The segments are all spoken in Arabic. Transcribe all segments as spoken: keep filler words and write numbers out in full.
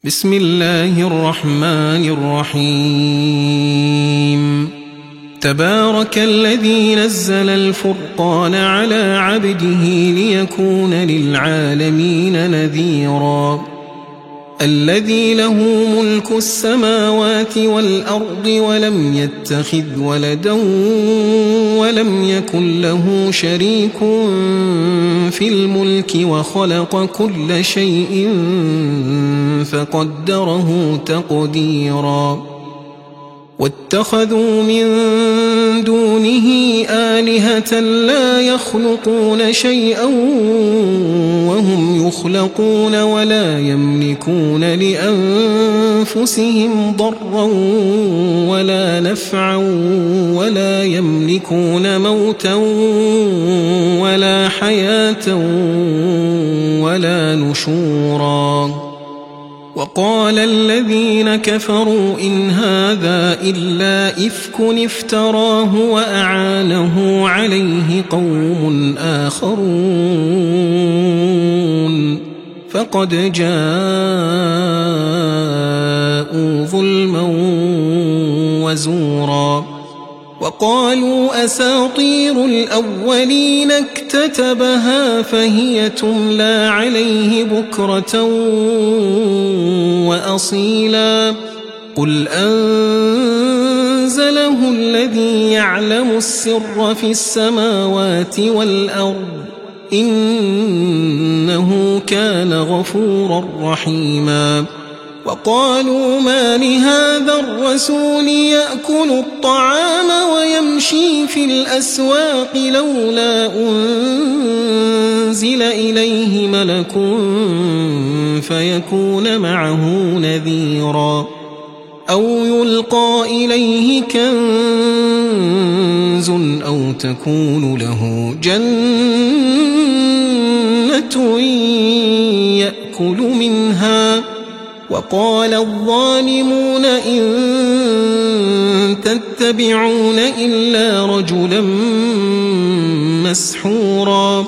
بسم الله الرحمن الرحيم تبارك الذي نزل الفرقان على عبده ليكون للعالمين نذيرا الذي له ملك السماوات والأرض ولم يتخذ ولدا ولم يكن له شريك في الملك وخلق كل شيء فقدره تقديرا واتخذوا من دونه آلهة لا يخلقون شيئا وهم يخلقون ولا يملكون لأنفسهم ضرا ولا نفعا ولا يملكون موتا ولا حياة ولا نشورا وقال الذين كفروا إن هذا إلا إفك افتراه وأعانه عليه قوم آخرون فقد جاءوا ظلما وزورا وقالوا أساطير الأولين اكتتبها فهي تملى عليه بكرة وأصيلا قل أنزله الذي يعلم السر في السماوات والأرض إنه كان غفورا رحيما وقالوا ما لهذا الرسول يأكل الطعام ويمشي في الأسواق لولا أنزل إليه ملك فيكون معه نذيرا أو يلقى إليه كنز أو تكون له جنة يأكل منها وقال الظالمون إن تتبعون إلا رجلا مسحورا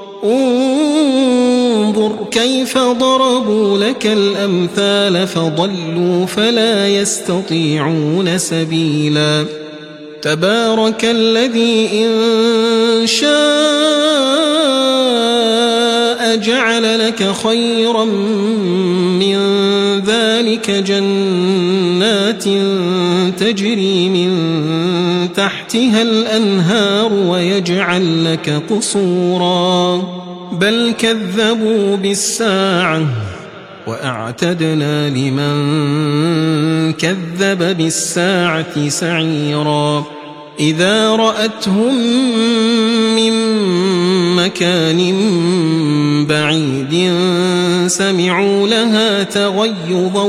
انظر كيف ضربوا لك الأمثال فضلوا فلا يستطيعون سبيلا تبارك الذي إن شاء جعل لك خيرا من ذلك جنات تجري من تحتها الأنهار ويجعل لك قصورا بل كذبوا بالساعة وأعتدنا لمن كذب بالساعة سعيرا إذا رأتهم من مكان بعيد سمعوا لها تغيظا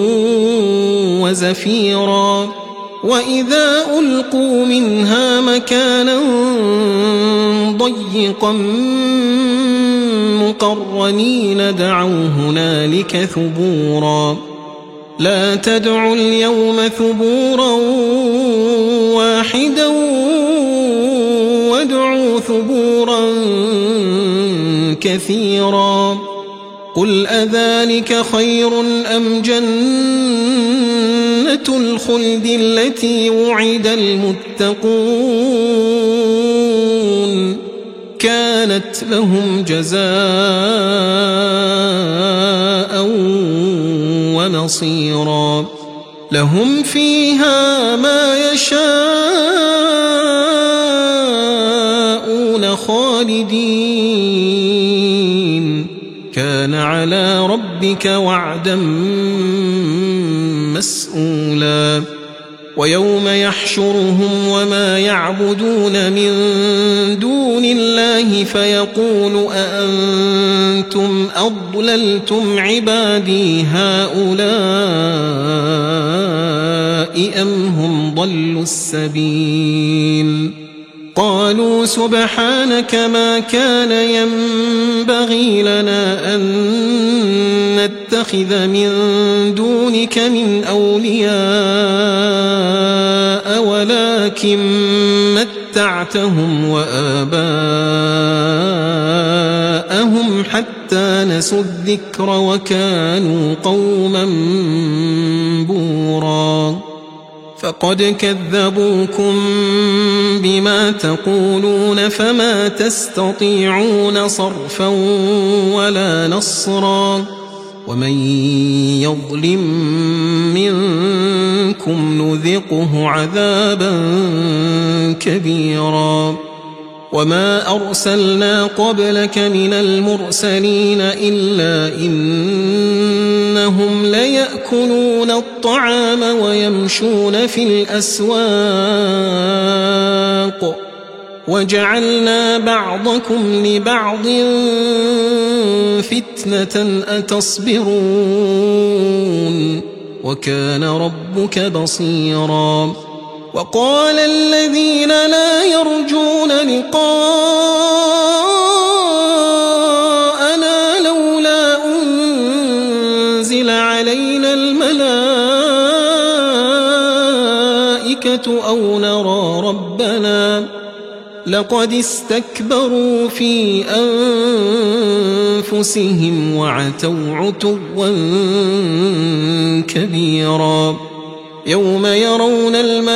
وزفيرا وإذا ألقوا منها مكانا ضيقا مقرنين دعوا هنالك ثبورا لا تدعوا اليوم ثبورا واحدا وادعوا ثبورا كثيرا قل أذلك خير أم جنة الخلد التي وعد المتقون كانت لهم جزاء ومصيرا لهم فيها ما يشاءون خالدين كان على ربك وعدا مسؤولا ويوم يحشرهم وما يعبدون من دون الله فيقول أأنتم أضللتم عبادي هؤلاء أم هم ضلوا السبيل قالوا سبحانك ما كان ينبغي لنا أن نتخذ من دونك من أولياء ولكن متعتهم وآباءهم حتى حتى نسوا الذكر وكانوا قوما بورا فقد كذبوكم بما تقولون فما تستطيعون صرفا ولا نصرا ومن يظلم منكم نذقه عذابا كبيرا وما أرسلنا قبلك من المرسلين إلا إنهم ليأكلون الطعام ويمشون في الأسواق وجعلنا بعضكم لبعض فتنة أتصبرون وكان ربك بصيرا وقال الذين لا يرجون لقاءنا لولا أنزل علينا الملائكة أو نرى ربنا لقد استكبروا في أنفسهم وعتوا عتوا كبيرا يوم يرون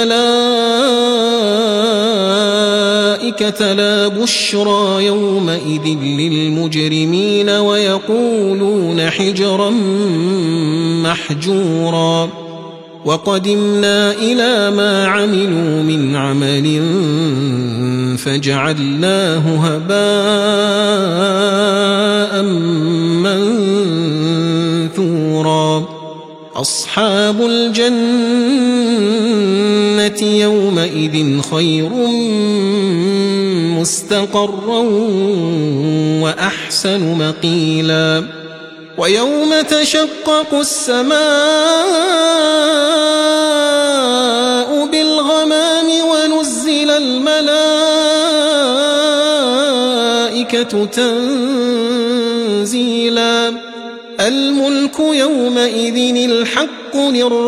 الملائكة لا بشرى يومئذ للمجرمين ويقولون حجرا محجورا وقدمنا إلى ما عملوا من عمل فجعلناه هباء منثورا أصحاب الجنة يومئذ خير مستقرا وأحسن مقيلا ويوم تشقق السماء بالغمام ونزل الملائكة تنزيلا الملك يومئذ الحق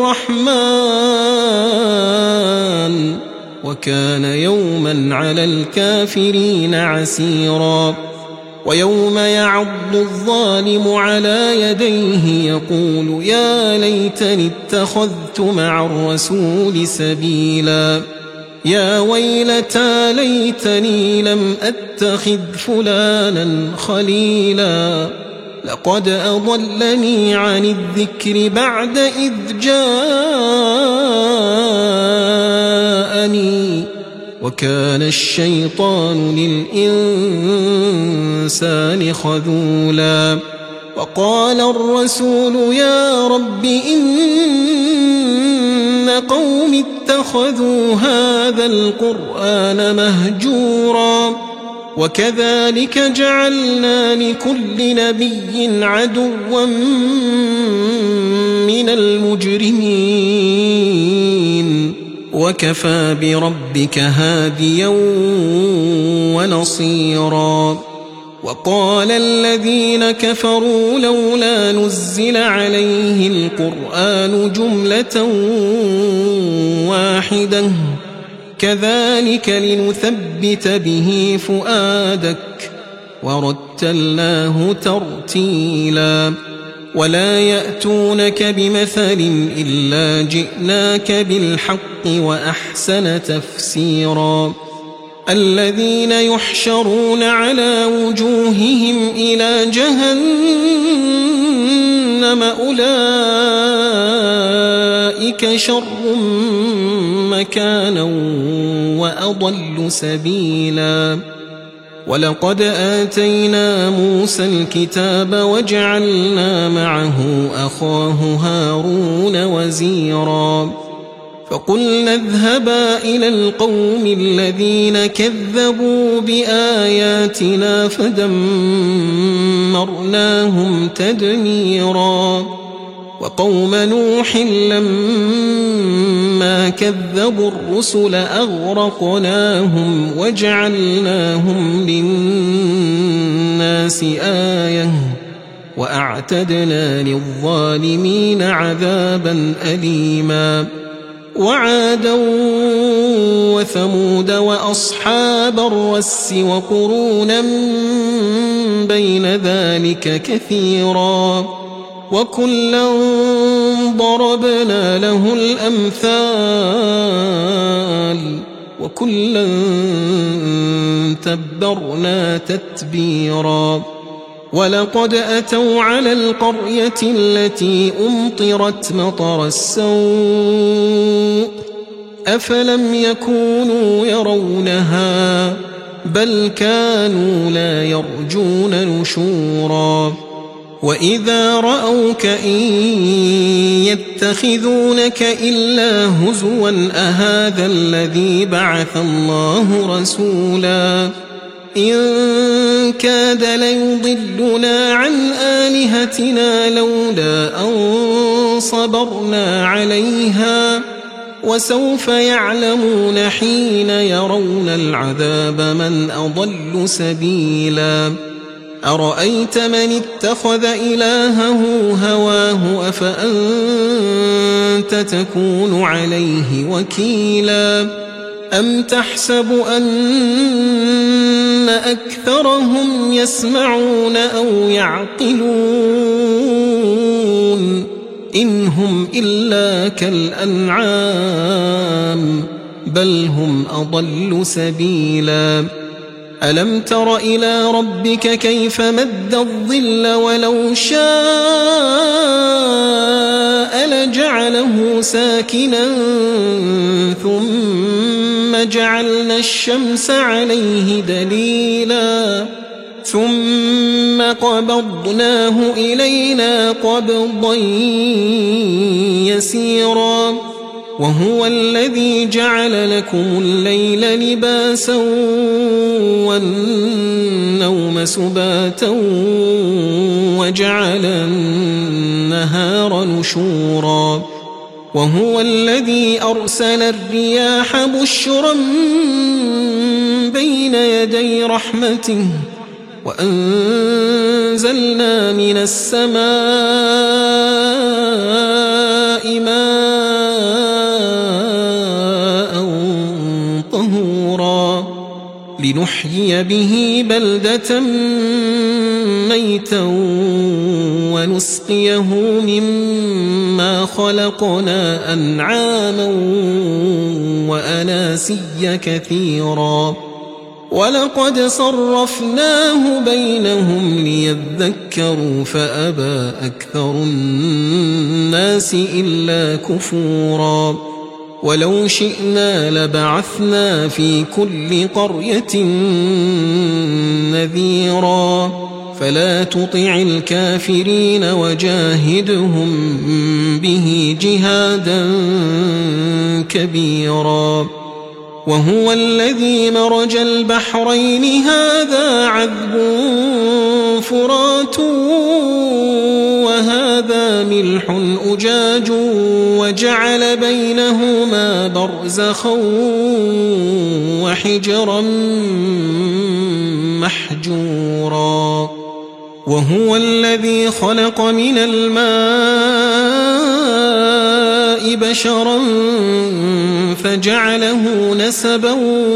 للرحمن وكان يوما على الكافرين عسيرا ويوم يعض الظالم على يديه يقول يا ليتني اتخذت مع الرسول سبيلا يا ويلتى ليتني لم أتخذ فلانا خليلا لقد أضلني عن الذكر بعد إذ جاءني وكان الشيطان للإنسان خذولا وقال الرسول يا رب إن قوم اتخذوا هذا القرآن مهجورا وكذلك جعلنا لكل نبي عدوا من المجرمين وكفى بربك هاديا ونصيرا وقال الذين كفروا لولا نزل عليه القرآن جملة واحدة كذلك لنثبت به فؤادك ورتلناه ترتيلا ولا يأتونك بمثل إلا جئناك بالحق وأحسن تفسيرا الذين يحشرون على وجوههم إلى جهنم أولئك شر مكانا وأضل سبيلا ولقد آتينا موسى الكتاب وجعلنا معه أخاه هارون وزيرا فقلنا اذهبا إلى القوم الذين كذبوا بآياتنا فدمرناهم تدميرا وقوم نوح لما كذبوا الرسل أغرقناهم وجعلناهم للناس آية وأعتدنا للظالمين عذابا أليما وعادا وثمود وأصحاب الرس وقرونا بين ذلك كثيرا وكلا ضربنا له الأمثال وكلا تبرنا تتبيرا ولقد أتوا على القرية التي أمطرت مطر السوء أفلم يكونوا يرونها بل كانوا لا يرجون نشورا وإذا رأوك إن يتخذونك إلا هزوا أهذا الذي بعث الله رسولا إن كاد ليضلنا عن آلهتنا لولا أن صبرنا عليها وسوف يعلمون حين يرون العذاب من أضل سبيلا أرأيت من اتخذ إلهه هواه أفأنت تكون عليه وكيلا أم تحسب أن أكثرهم يسمعون أو يعقلون إن هم إلا كالأنعام بل هم أضل سبيلا ألم تر إلى ربك كيف مد الظل ولو شاء لجعله ساكنا ثم جعلنا الشمس عليه دليلا ثم قبضناه إلينا قبضا يسيرا وهو الذي جعل لكم الليل لباسا والنوم سباتا وجعل النهار نشورا وهو الذي أرسل الرياح بشرا بين يدي رحمته وأنزلنا من السماء ماء طهورا لنحيي به بلدة ميتا ونسقيه مما خلقنا أنعاما وأناسيا كثيرا ولقد صرفناه بينهم ليذكروا فأبى أكثر الناس إلا كفورا ولو شئنا لبعثنا في كل قرية نذيرا فلا تطع الكافرين وجاهدهم به جهادا كبيرا وهو الذي مرج البحرين هذا عذب فرات وهذا ملح أجاج وجعل بينهما برزخا وحجرا محجورا وهو الذي خلق من الماء بشرا فجعله نسبا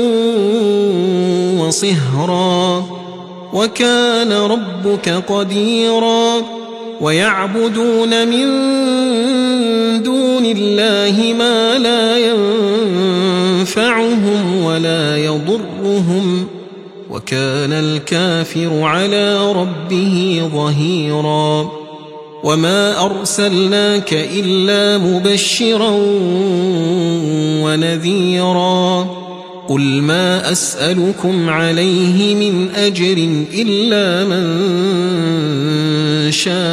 وصهرا وكان ربك قديرا ويعبدون من دون الله ما لا ينفعهم ولا يضرهم وكان الكافر على ربه ظهيرا وما أرسلناك إلا مبشرا ونذيرا قل ما أسألكم عليه من أجر إلا من شاء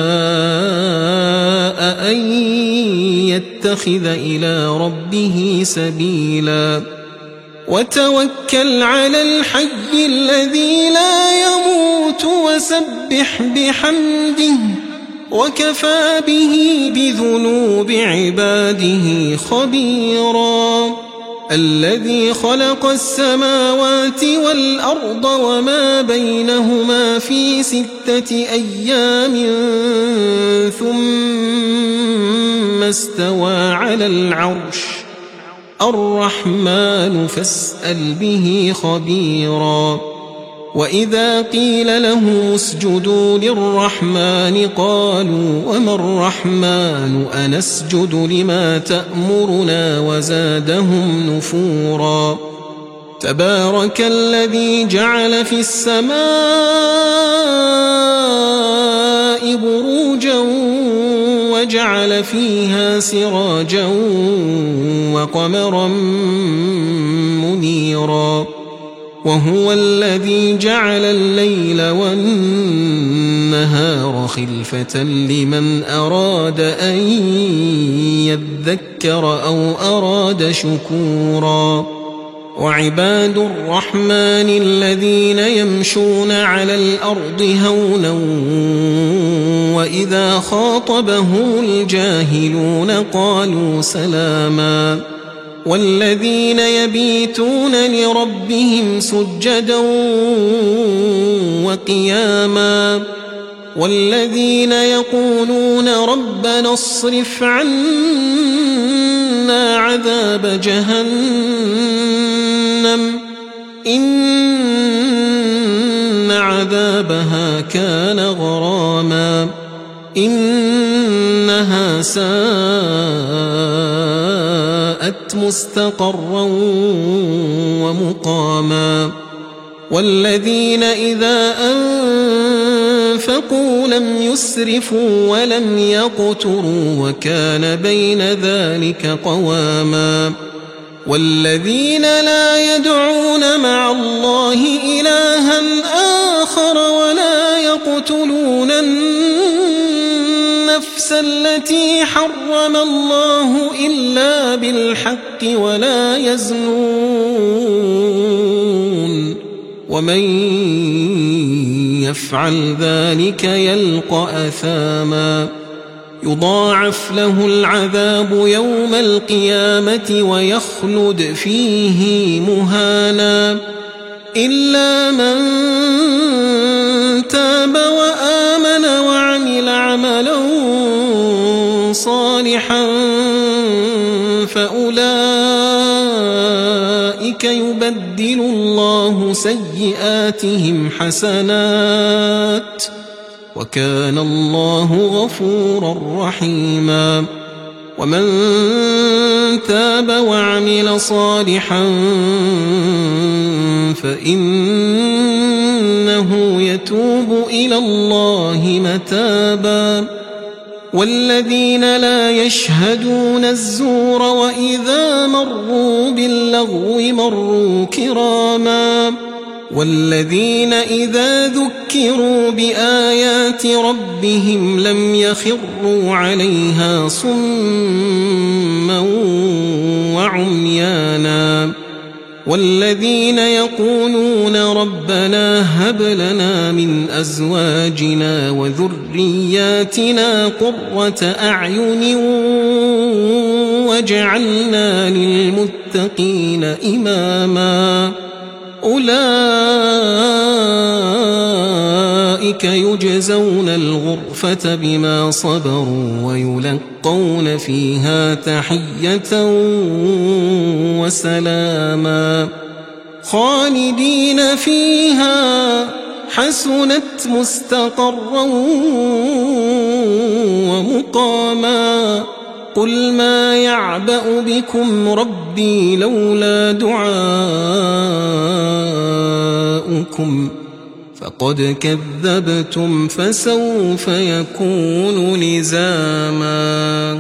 أن يتخذ إلى ربه سبيلا وتوكل على الحي الذي لا يموت وسبح بحمده وكفى به بذنوب عباده خبيرا الذي خلق السماوات والأرض وما بينهما في ستة أيام ثم استوى على العرش الرحمن فاسأل به خبيرا وإذا قيل له اسجدوا للرحمن قالوا وما الرحمن أنسجد لما تأمرنا وزادهم نفورا تبارك الذي جعل في السماء بروجا وجعل فيها سراجا وقمرا منيرا وهو الذي جعل الليل والنهار خلفة لمن أراد أن يذكر أو أراد شكورا وعباد الرحمن الذين يمشون على الأرض هونا وإذا خاطبهم الجاهلون قالوا سلاما والذين يبيتون لربهم سجدا وقياما والذين يقولون ربنا اصرف عنا عذاب جهنم إن عذابها كان غراما إنها ساءت مستقرا ومقاما والذين إذا أنفقوا لم يسرفوا ولم يقتروا وكان بين ذلك قواما والذين لا يدعون مع الله إلها آخر ولا يقتلون النفس التي حرم الله إلا بالحق ولا يزنون ومن يفعل ذلك يلقى أثاما يضاعف له العذاب يوم القيامة ويخلد فيه مهانا إلا من تاب وآمن وعمل عملا صالحا فأولئك يبدل الله سيئاتهم حسنات وكان الله غفورا رحيما ومن تاب وعمل صالحا فإنه يتوب إلى الله متابا والذين لا يشهدون الزور وإذا مروا باللغو مروا كراما والذين إذا ذكروا بآيات ربهم لم يخروا عليها صما وعميانا والذين يقولون ربنا هب لنا من أزواجنا وذرياتنا قرة أعين واجعلنا للمتقين إماما أولئك يجزون الغرفة بما صبروا ويلقون فيها تحية وسلاما خالدين فيها حسنت مستقرا ومقاما قل ما يعبأ بكم ربي لولا دعاؤكم فقد كذبتم فسوف يكون لزاما.